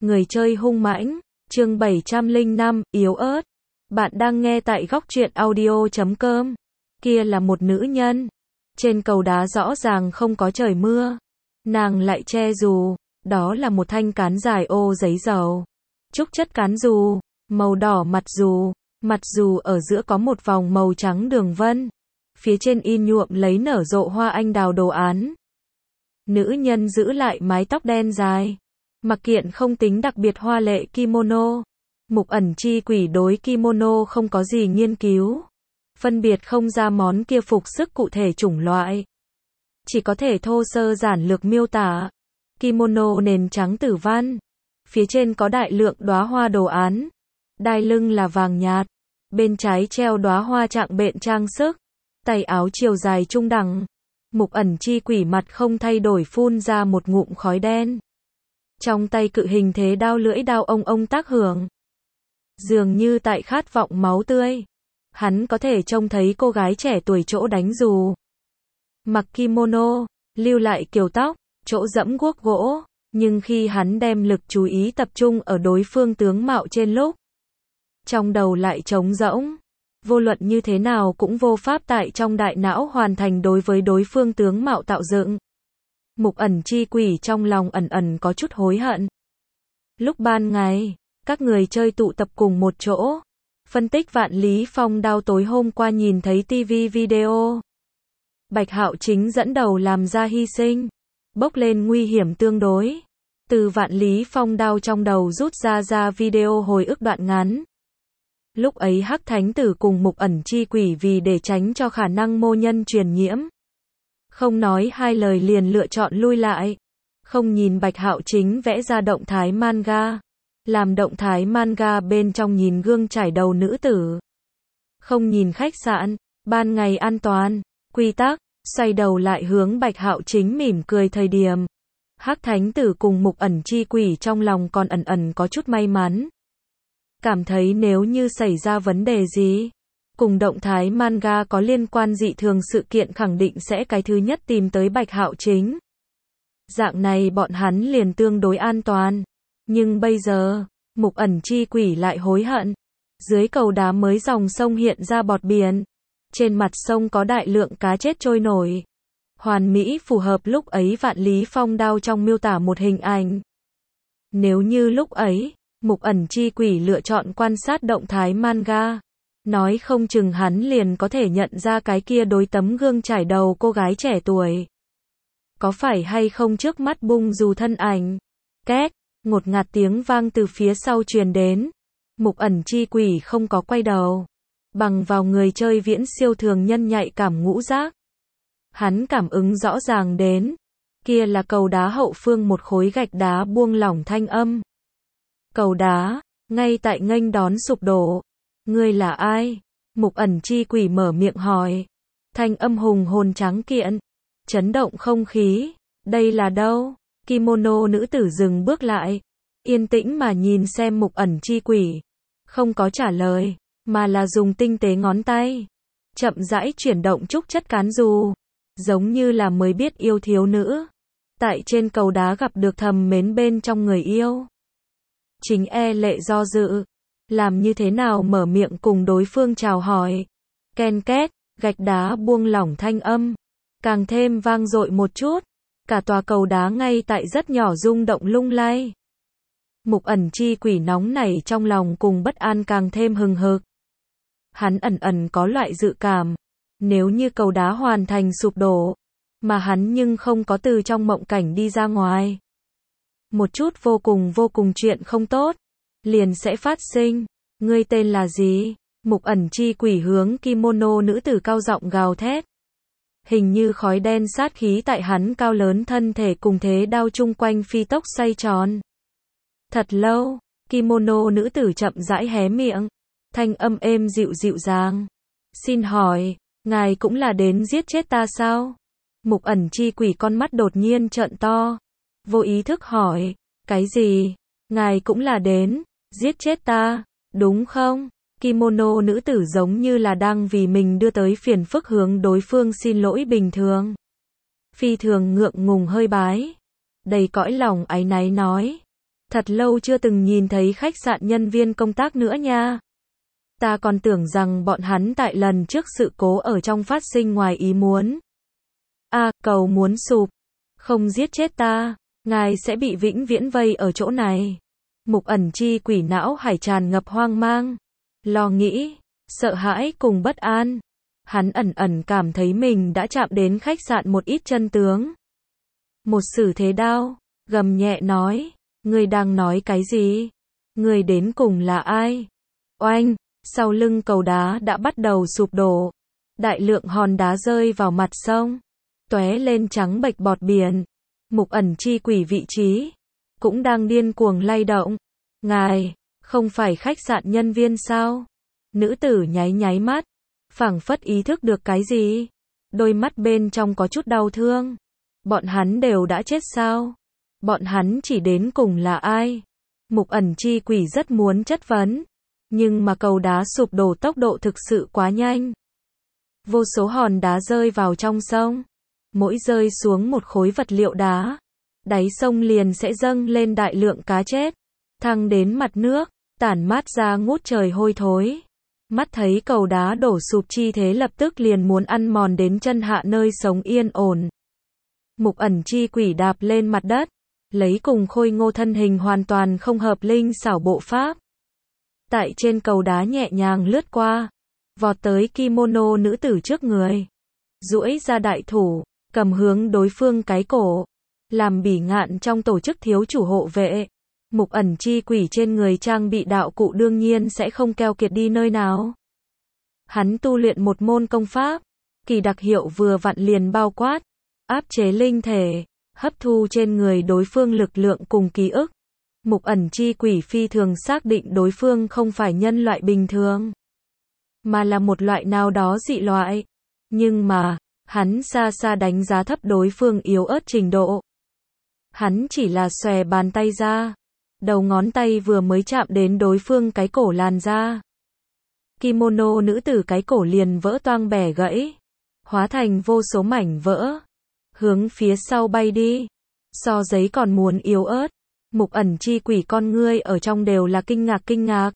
Người chơi hung mãnh, chương 705, yếu ớt. Bạn đang nghe tại góc truyện audio.com. Kia là một nữ nhân. Trên cầu đá rõ ràng không có trời mưa. Nàng lại che dù. Đó là một thanh cán dài ô giấy dầu. Trúc chất cán dù, màu đỏ mặt dù. Mặt dù ở giữa có một vòng màu trắng đường vân. Phía trên in nhuộm lấy nở rộ hoa anh đào đồ án. Nữ nhân giữ lại mái tóc đen dài. Mặc kiện không tính đặc biệt hoa lệ kimono. Mục Ẩn Chi Quỷ đối kimono không có gì nghiên cứu. Phân biệt không ra món kia phục sức cụ thể chủng loại. Chỉ có thể thô sơ giản lược miêu tả. Kimono nền trắng tử văn. Phía trên có đại lượng đóa hoa đồ án. Đai lưng là vàng nhạt. Bên trái treo đóa hoa trạng bện trang sức. Tay áo chiều dài trung đẳng. Mục Ẩn Chi Quỷ mặt không thay đổi phun ra một ngụm khói đen. Trong tay cự hình thế đao lưỡi đao ông tác hưởng. Dường như tại khát vọng máu tươi. Hắn có thể trông thấy cô gái trẻ tuổi chỗ đánh dù. Mặc kimono, lưu lại kiểu tóc, chỗ dẫm guốc gỗ. Nhưng khi hắn đem lực chú ý tập trung ở đối phương tướng mạo trên lúc. Trong đầu lại trống rỗng. Vô luận như thế nào cũng vô pháp tại trong đại não hoàn thành đối với đối phương tướng mạo tạo dựng. Mục Ẩn Chi Quỷ trong lòng ẩn có chút hối hận. Lúc ban ngày, các người chơi tụ tập cùng một chỗ. Phân tích Vạn Lý Phong Đao tối hôm qua nhìn thấy TV video. Bạch Hạo Chính dẫn đầu làm ra hy sinh. Bốc lên nguy hiểm tương đối. Từ Vạn Lý Phong Đao trong đầu rút ra video hồi ức đoạn ngắn. Lúc ấy Hắc Thánh Tử cùng Mục Ẩn Chi Quỷ vì để tránh cho khả năng mô nhân truyền nhiễm. Không nói hai lời liền lựa chọn lui lại. Không nhìn Bạch Hạo Chính vẽ ra động thái manga. Làm động thái manga bên trong nhìn gương chải đầu nữ tử. Không nhìn khách sạn, ban ngày an toàn, quy tắc, xoay đầu lại hướng Bạch Hạo Chính mỉm cười thời điểm. Hắc Thánh Tử cùng Mục Ẩn Chi Quỷ trong lòng còn ẩn có chút may mắn. Cảm thấy nếu như xảy ra vấn đề gì, cùng động thái manga có liên quan dị thường sự kiện khẳng định sẽ cái thứ nhất tìm tới Bạch Hạo Chính. Dạng này bọn hắn liền tương đối an toàn. Nhưng bây giờ, Mục Ẩn Chi Quỷ lại hối hận. Dưới cầu đá mới dòng sông hiện ra bọt biển. Trên mặt sông có đại lượng cá chết trôi nổi. Hoàn mỹ phù hợp lúc ấy Vạn Lý Phong Đao trong miêu tả một hình ảnh. Nếu như lúc ấy, Mục Ẩn Chi Quỷ lựa chọn quan sát động thái manga. Nói không chừng hắn liền có thể nhận ra cái kia đối tấm gương trải đầu cô gái trẻ tuổi. Có phải hay không trước mắt bung dù thân ảnh. Két, ngột ngạt tiếng vang từ phía sau truyền đến. Mục Ẩn Chi Quỷ không có quay đầu. Bằng vào người chơi viễn siêu thường nhân nhạy cảm ngũ giác. Hắn cảm ứng rõ ràng đến. Kia là cầu đá hậu phương một khối gạch đá buông lỏng thanh âm. Cầu đá, ngay tại nghênh đón sụp đổ. Ngươi là ai? Mục Ẩn Chi Quỷ mở miệng hỏi. Thanh âm hùng hồn tráng kiện. Chấn động không khí. Đây là đâu? Kimono nữ tử dừng bước lại. Yên tĩnh mà nhìn xem Mục Ẩn Chi Quỷ. Không có trả lời. Mà là dùng tinh tế ngón tay. Chậm rãi chuyển động trúc chất cán dù. Giống như là mới biết yêu thiếu nữ. Tại trên cầu đá gặp được thầm mến bên trong người yêu. Chính lệ do dự. Làm như thế nào mở miệng cùng đối phương chào hỏi. Ken két, gạch đá buông lỏng thanh âm. Càng thêm vang dội một chút. Cả tòa cầu đá ngay tại rất nhỏ rung động lung lay. Mục Ẩn Chi Quỷ nóng nảy trong lòng cùng bất an càng thêm hừng hực. Hắn ẩn có loại dự cảm. Nếu như cầu đá hoàn thành sụp đổ. Mà hắn nhưng không có từ trong mộng cảnh đi ra ngoài. Một chút vô cùng chuyện không tốt. Liền sẽ phát sinh. Ngươi tên là gì? Mục Ẩn Chi Quỷ hướng kimono nữ tử cao giọng gào thét. Hình như khói đen sát khí tại hắn cao lớn thân thể cùng thế đao chung quanh phi tốc xoay tròn. Thật lâu, kimono nữ tử chậm rãi hé miệng. Thanh âm êm dịu dàng. Xin hỏi, ngài cũng là đến giết chết ta sao? Mục Ẩn Chi Quỷ con mắt đột nhiên trợn to. Vô ý thức hỏi, cái gì? Ngài cũng là đến giết chết ta, đúng không? Kimono nữ tử giống như là đang vì mình đưa tới phiền phức hướng đối phương xin lỗi bình thường. Phi thường ngượng ngùng hơi bái. Đầy cõi lòng áy náy nói. Thật lâu chưa từng nhìn thấy khách sạn nhân viên công tác nữa nha. Ta còn tưởng rằng bọn hắn tại lần trước sự cố ở trong phát sinh ngoài ý muốn. Cầu muốn sụp. Không giết chết ta, ngài sẽ bị vĩnh viễn vây ở chỗ này. Mục Ẩn Chi quỷ não hải tràn ngập hoang mang, lo nghĩ, sợ hãi cùng bất an. Hắn ẩn ẩn cảm thấy mình đã chạm đến khách sạn một ít chân tướng. Một sử thế đao, gầm nhẹ nói, ngươi đang nói cái gì? Ngươi đến cùng là ai? Oanh, sau lưng cầu đá đã bắt đầu sụp đổ. Đại lượng hòn đá rơi vào mặt sông, tóe lên trắng bệch bọt biển. Mục Ẩn Chi quỷ vị trí cũng đang điên cuồng lay động. Ngài, không phải khách sạn nhân viên sao? Nữ tử nháy nháy mắt, phảng phất ý thức được cái gì. Đôi mắt bên trong có chút đau thương. Bọn hắn đều đã chết sao? Bọn hắn chỉ đến cùng là ai? Mục Ẩn Chi quỷ rất muốn chất vấn, nhưng mà cầu đá sụp đổ tốc độ thực sự quá nhanh. Vô số hòn đá rơi vào trong sông, mỗi rơi xuống một khối vật liệu đá, đáy sông liền sẽ dâng lên đại lượng cá chết, thăng đến mặt nước, tản mát ra ngút trời hôi thối. Mắt thấy cầu đá đổ sụp chi thế lập tức liền muốn ăn mòn đến chân hạ nơi sống yên ổn. Mục Ẩn Chi quỷ đạp lên mặt đất, lấy cùng khôi ngô thân hình hoàn toàn không hợp linh xảo bộ pháp. Tại trên cầu đá nhẹ nhàng lướt qua, vọt tới kimono nữ tử trước người. Duỗi ra đại thủ, cầm hướng đối phương cái cổ. Làm bỉ ngạn trong tổ chức thiếu chủ hộ vệ. Mục Ẩn Chi quỷ trên người trang bị đạo cụ đương nhiên sẽ không keo kiệt đi nơi nào. Hắn tu luyện một môn công pháp, kỳ đặc hiệu vừa vặn liền bao quát, áp chế linh thể, hấp thu trên người đối phương lực lượng cùng ký ức. Mục Ẩn Chi quỷ phi thường xác định đối phương không phải nhân loại bình thường, mà là một loại nào đó dị loại. Nhưng mà, hắn xa xa đánh giá thấp đối phương yếu ớt trình độ. Hắn chỉ là xòe bàn tay ra, đầu ngón tay vừa mới chạm đến đối phương cái cổ làn da. Kimono nữ tử cái cổ liền vỡ toang bẻ gãy, hóa thành vô số mảnh vỡ, hướng phía sau bay đi. So giấy còn muốn yếu ớt. Mục Ẩn Chi quỷ con ngươi ở trong đều là kinh ngạc.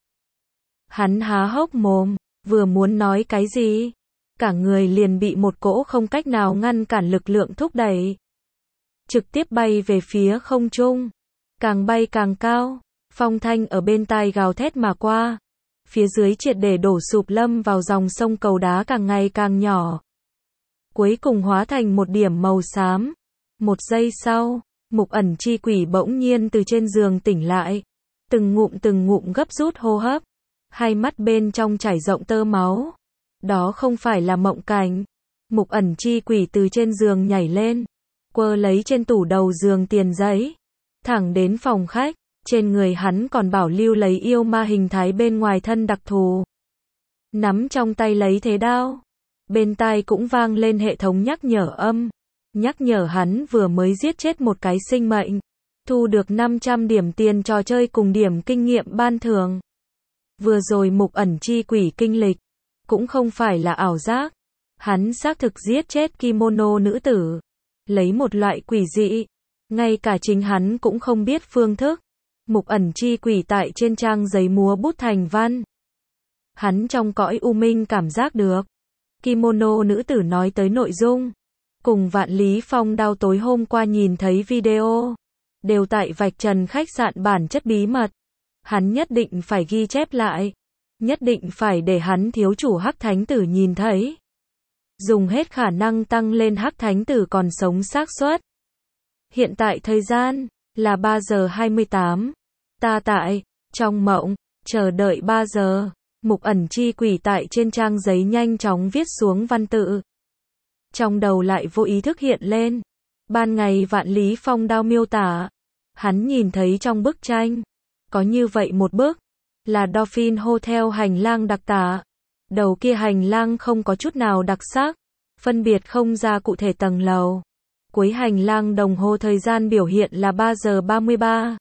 Hắn há hốc mồm, vừa muốn nói cái gì, cả người liền bị một cỗ không cách nào ngăn cản lực lượng thúc đẩy, trực tiếp bay về phía không trung, càng bay càng cao, phong thanh ở bên tai gào thét mà qua, phía dưới triệt để đổ sụp lâm vào dòng sông cầu đá càng ngày càng nhỏ, cuối cùng hóa thành một điểm màu xám. Một giây sau, Mục Ẩn Chi quỷ bỗng nhiên từ trên giường tỉnh lại, từng ngụm gấp rút hô hấp, hai mắt bên trong chảy rộng tơ máu. Đó không phải là mộng cảnh. Mục Ẩn Chi quỷ từ trên giường nhảy lên, quơ lấy trên tủ đầu giường tiền giấy, thẳng đến phòng khách. Trên người hắn còn bảo lưu lấy yêu ma hình thái bên ngoài thân đặc thù, nắm trong tay lấy thế đao, bên tai cũng vang lên hệ thống nhắc nhở âm, nhắc nhở hắn vừa mới giết chết một cái sinh mệnh, thu được 500 điểm tiền trò chơi cùng điểm kinh nghiệm ban thưởng. Vừa rồi Mục Ẩn Chi quỷ kinh lịch, cũng không phải là ảo giác, hắn xác thực giết chết kimono nữ tử, lấy một loại quỷ dị, ngay cả chính hắn cũng không biết phương thức. Mục Ẩn Chi quỷ tại trên trang giấy múa bút thành văn. Hắn trong cõi u minh cảm giác được kimono nữ tử nói tới nội dung, cùng Vạn Lý Phong Đao tối hôm qua nhìn thấy video, đều tại vạch trần khách sạn bản chất bí mật. Hắn nhất định phải ghi chép lại, nhất định phải để hắn thiếu chủ Hắc Thánh Tử nhìn thấy, dùng hết khả năng tăng lên Hắc Thánh Tử còn sống xác suất. Hiện tại thời gian là 3 giờ 28. Ta tại trong mộng chờ đợi 3 giờ. Mục Ẩn Chi quỷ tại trên trang giấy nhanh chóng viết xuống văn tự. Trong đầu lại vô ý thức hiện lên ban ngày Vạn Lý Phong Đao miêu tả. Hắn nhìn thấy trong bức tranh có như vậy một bức, là Dolphin Hotel hành lang đặc tả. Đầu kia hành lang không có chút nào đặc sắc, phân biệt không ra cụ thể tầng lầu. Cuối hành lang đồng hồ thời gian biểu hiện là 3 giờ 33.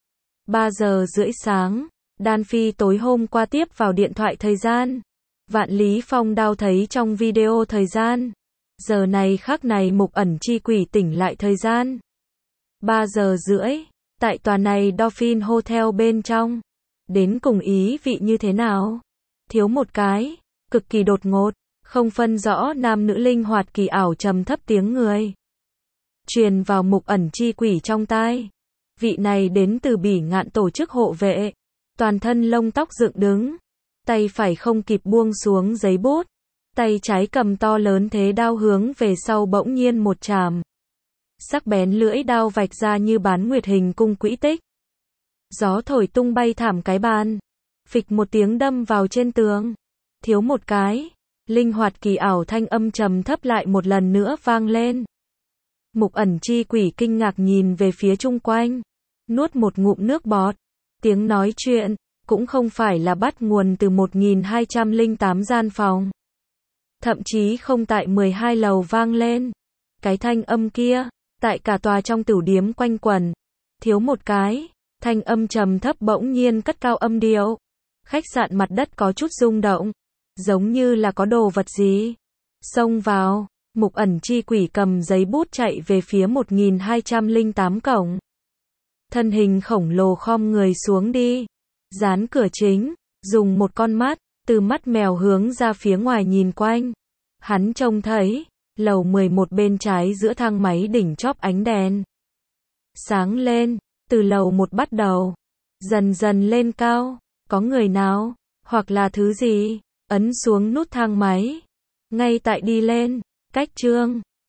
3 giờ rưỡi sáng, Đan Phi tối hôm qua tiếp vào điện thoại thời gian. Vạn Lý Phong Đao thấy trong video thời gian. Giờ này khắc này Mục Ẩn Chi quỷ tỉnh lại thời gian. 3 giờ rưỡi. Tại tòa này Dolphin Hotel bên trong. Đến cùng ý vị như thế nào? Thiếu một cái. Cực kỳ đột ngột. Không phân rõ nam nữ linh hoạt kỳ ảo trầm thấp tiếng người. Truyền vào Mục Ẩn chi quỷ trong tai. Vị này đến từ Bỉ Ngạn tổ chức hộ vệ. Toàn thân lông tóc dựng đứng. Tay phải không kịp buông xuống giấy bút. Tay trái cầm to lớn thế đao hướng về sau bỗng nhiên một chàm. Sắc bén lưỡi đao vạch ra như bán nguyệt hình cung quỹ tích. Gió thổi tung bay thảm cái bàn. Phịch một tiếng đâm vào trên tường. Thiếu một cái. Linh hoạt kỳ ảo thanh âm trầm thấp lại một lần nữa vang lên. Mục Ẩn chi quỷ kinh ngạc nhìn về phía chung quanh. Nuốt một ngụm nước bọt. Tiếng nói chuyện cũng không phải là bắt nguồn từ 1208 gian phòng. Thậm chí không tại 12 lầu vang lên. Cái thanh âm kia, tại cả tòa trong tửu điếm quanh quẩn. Thiếu một cái, thanh âm trầm thấp bỗng nhiên cất cao âm điệu. Khách sạn mặt đất có chút rung động, giống như là có đồ vật gì xông vào. Mục Ẩn chi quỷ cầm giấy bút chạy về phía 1208 cổng. Thân hình khổng lồ khom người xuống đi, dán cửa chính, dùng một con mắt, từ mắt mèo hướng ra phía ngoài nhìn quanh. Hắn trông thấy, lầu 11 bên trái giữa thang máy đỉnh chóp ánh đèn sáng lên, từ lầu 1 bắt đầu, dần dần lên cao, có người nào, hoặc là thứ gì, ấn xuống nút thang máy. Ngay tại đi lên, cách Trương